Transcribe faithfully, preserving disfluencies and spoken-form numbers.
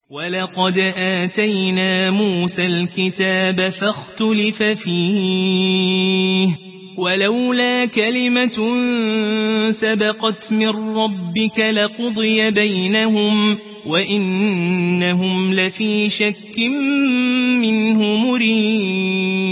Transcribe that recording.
ولقد آتينا موسى الكتاب فاختلف فيه ولولا كلمة سبقت من ربك لقضي بينهم وإنهم لفي شك منه مريب